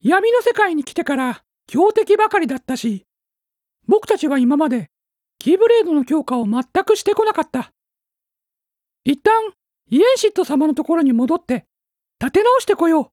闇の世界に来てから強敵ばかりだったし、僕たちは今までキーブレードの強化を全くしてこなかった。一旦イエンシット様のところに戻って立て直してこよう。